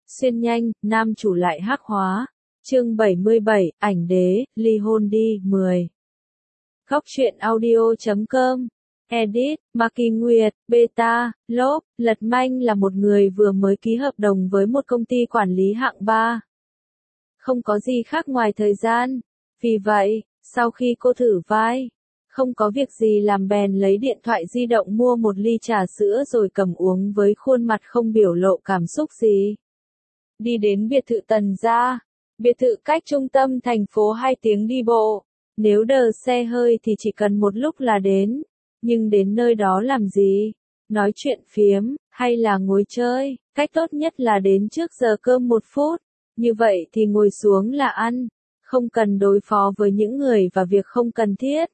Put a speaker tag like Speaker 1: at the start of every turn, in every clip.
Speaker 1: xuyên nhanh, nam chủ lại hắc hóa. Chương 77, ảnh đế, ly hôn đi, 10. Góc truyện audio.com. Edit, Maki Nguyệt, Beta, Lốp, Lật Manh là một người vừa mới ký hợp đồng với một công ty quản lý hạng 3. Không có gì khác ngoài thời gian. Vì vậy, sau khi cô thử vai, không có việc gì làm bèn lấy điện thoại di động mua một ly trà sữa rồi cầm uống với khuôn mặt không biểu lộ cảm xúc gì. Đi đến biệt thự Tần gia. Biệt thự cách trung tâm thành phố 2 tiếng đi bộ. Nếu đờ xe hơi thì chỉ cần một lúc là đến. Nhưng đến nơi đó làm gì? Nói chuyện phiếm, hay là ngồi chơi? Cách tốt nhất là đến trước giờ cơm 1 phút. Như vậy thì ngồi xuống là ăn. Không cần đối phó với những người và việc không cần thiết.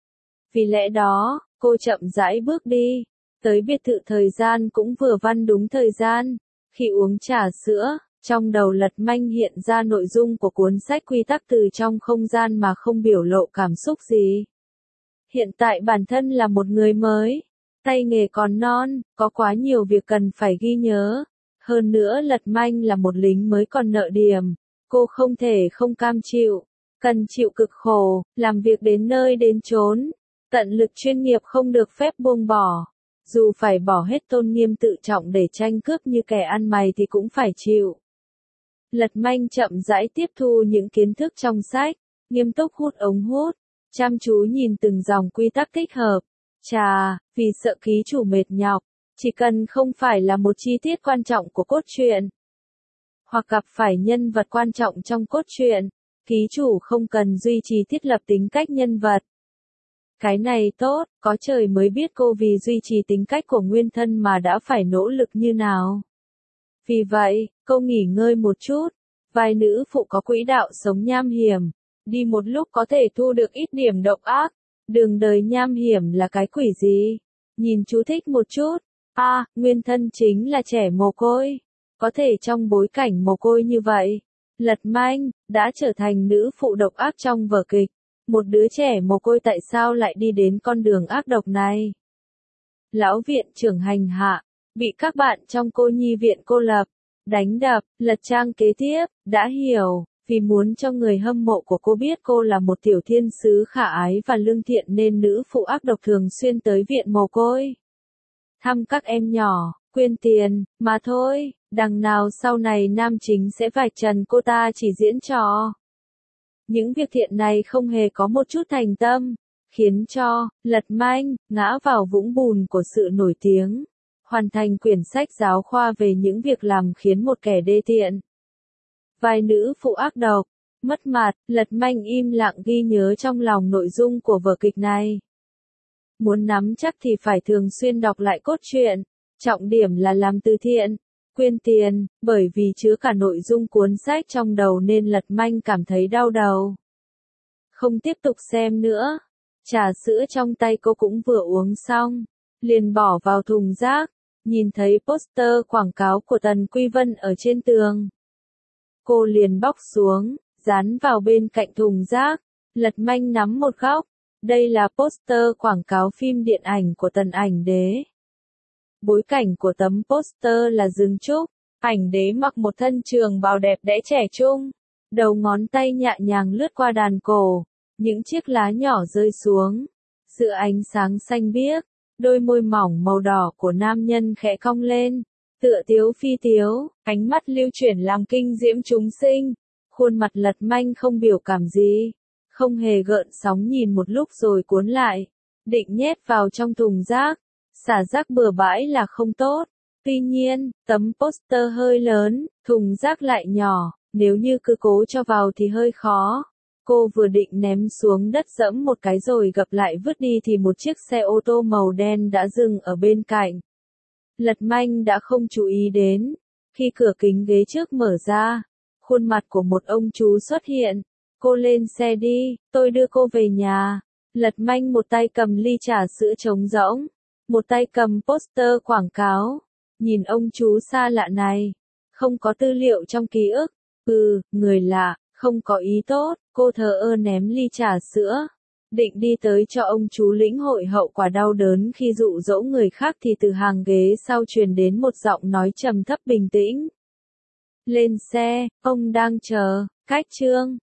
Speaker 1: Vì lẽ đó, cô chậm rãi bước đi. Tới biệt thự thời gian cũng vừa văn đúng thời gian. Khi uống trà sữa, trong đầu Lật Manh hiện ra nội dung của cuốn sách quy tắc từ trong không gian mà không biểu lộ cảm xúc gì. Hiện tại bản thân là một người mới, tay nghề còn non, có quá nhiều việc cần phải ghi nhớ. Hơn nữa Lật Manh là một lính mới còn nợ điểm, cô không thể không cam chịu, cần chịu cực khổ, làm việc đến nơi đến chốn, tận lực chuyên nghiệp không được phép buông bỏ. Dù phải bỏ hết tôn nghiêm tự trọng để tranh cướp như kẻ ăn mày thì cũng phải chịu. Lật Manh chậm rãi tiếp thu những kiến thức trong sách, nghiêm túc hút ống hút, chăm chú nhìn từng dòng quy tắc thích hợp. Chà, vì sợ ký chủ mệt nhọc, chỉ cần không phải là một chi tiết quan trọng của cốt truyện, hoặc gặp phải nhân vật quan trọng trong cốt truyện, ký chủ không cần duy trì thiết lập tính cách nhân vật. Cái này tốt, có trời mới biết cô vì duy trì tính cách của nguyên thân mà đã phải nỗ lực như nào. Vì vậy, cô nghỉ ngơi một chút, vai nữ phụ có quỹ đạo sống nham hiểm, đi một lúc có thể thu được ít điểm độc ác. Đường đời nham hiểm là cái quỷ gì? Nhìn chú thích một chút. Nguyên thân chính là trẻ mồ côi. Có thể trong bối cảnh mồ côi như vậy, Lật Manh đã trở thành nữ phụ độc ác trong vở kịch. Một đứa trẻ mồ côi tại sao lại đi đến con đường ác độc này? Lão viện trưởng hành hạ, bị các bạn trong cô nhi viện cô lập, đánh đập, lật trang kế tiếp, đã hiểu, vì muốn cho người hâm mộ của cô biết cô là một tiểu thiên sứ khả ái và lương thiện nên nữ phụ ác độc thường xuyên tới viện mồ côi. Thăm các em nhỏ, quyên tiền, mà thôi, đằng nào sau này nam chính sẽ vạch trần cô ta chỉ diễn trò. Những việc thiện này không hề có một chút thành tâm, khiến cho Lật Manh ngã vào vũng bùn của sự nổi tiếng, hoàn thành quyển sách giáo khoa về những việc làm khiến một kẻ đê tiện. Vai nữ phụ ác độc, mất mặt, Lật Manh im lặng ghi nhớ trong lòng nội dung của vở kịch này. Muốn nắm chắc thì phải thường xuyên đọc lại cốt truyện, trọng điểm là làm từ thiện, quyên tiền, bởi vì chứa cả nội dung cuốn sách trong đầu nên Lật Manh cảm thấy đau đầu. Không tiếp tục xem nữa, trà sữa trong tay cô cũng vừa uống xong, liền bỏ vào thùng rác, nhìn thấy poster quảng cáo của Tần Quy Vân ở trên tường. Cô liền bóc xuống, dán vào bên cạnh thùng rác, Lật Manh nắm một góc, đây là poster quảng cáo phim điện ảnh của Tần Ảnh Đế. Bối cảnh của tấm poster là rừng trúc, Ảnh Đế mặc một thân trường bào đẹp đẽ trẻ trung, đầu ngón tay nhẹ nhàng lướt qua đàn cổ, những chiếc lá nhỏ rơi xuống, giữa ánh sáng xanh biếc, đôi môi mỏng màu đỏ của nam nhân khẽ cong lên, tựa tiếu phi tiếu, ánh mắt lưu chuyển làm kinh diễm chúng sinh, khuôn mặt Lật Manh không biểu cảm gì, không hề gợn sóng nhìn một lúc rồi cuốn lại, định nhét vào trong thùng rác. Xả rác bừa bãi là không tốt. Tuy nhiên, tấm poster hơi lớn, thùng rác lại nhỏ, nếu như cứ cố cho vào thì hơi khó. Cô vừa định ném xuống đất dẫm một cái rồi gập lại vứt đi thì một chiếc xe ô tô màu đen đã dừng ở bên cạnh. Lật Manh đã không chú ý đến. Khi cửa kính ghế trước mở ra, khuôn mặt của một ông chú xuất hiện. Cô lên xe đi, tôi đưa cô về nhà. Lật Manh một tay cầm ly trà sữa trống rỗng, một tay cầm poster quảng cáo, nhìn ông chú xa lạ này, không có tư liệu trong ký ức, người lạ, không có ý tốt, cô thờ ơ ném ly trà sữa, định đi tới cho ông chú lĩnh hội hậu quả đau đớn khi dụ dỗ người khác thì từ hàng ghế sau truyền đến một giọng nói trầm thấp bình tĩnh. Lên xe, ông đang chờ. Cách chương